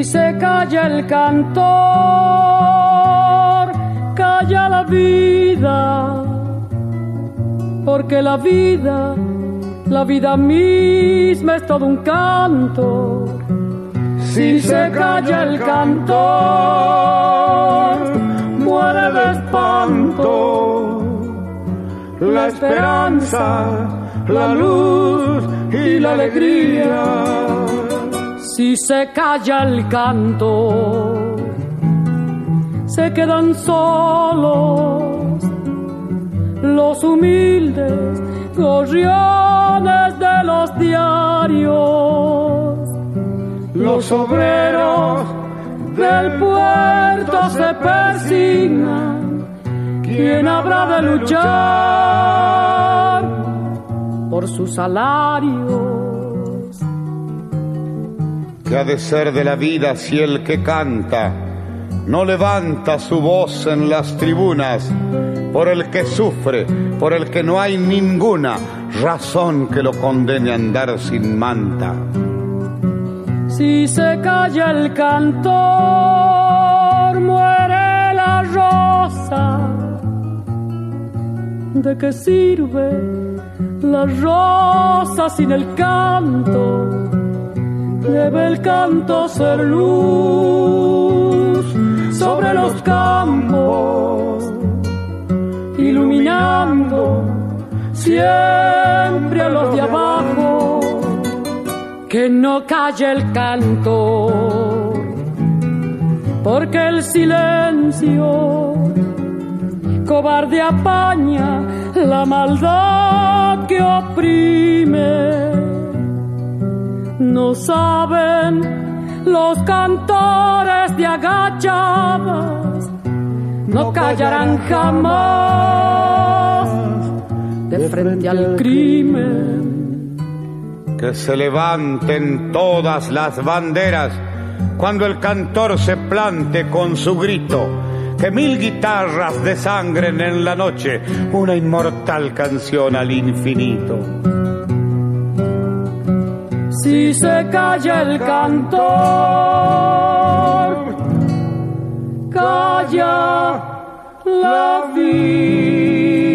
Si se calla el cantor, calla la vida, porque la vida misma es todo un canto. Si se calla el cantor, muere de espanto la esperanza, la luz y la alegría. Si se calla el canto, se quedan solos los humildes gorriones de los diarios. Los obreros del puerto se persignan. ¿Quién habrá de luchar por sus salarios? ¿Qué ha de ser de la vida si el que canta no levanta su voz en las tribunas por el que sufre, por el que no hay ninguna razón que lo condene a andar sin manta? Si se calla el cantor, muere la rosa. ¿De qué sirve la rosa sin el canto? Debe el canto ser luz sobre los campos, iluminando siempre a los de abajo. Que no calle el canto, porque el silencio cobarde apaña la maldad que oprime. No saben los cantores de agachadas, no callarán jamás de frente al crimen. Que se levanten todas las banderas cuando el cantor se plante con su grito. Que 1000 guitarras desangren en la noche una inmortal canción al infinito. Si se calla el cantor, calla la vida.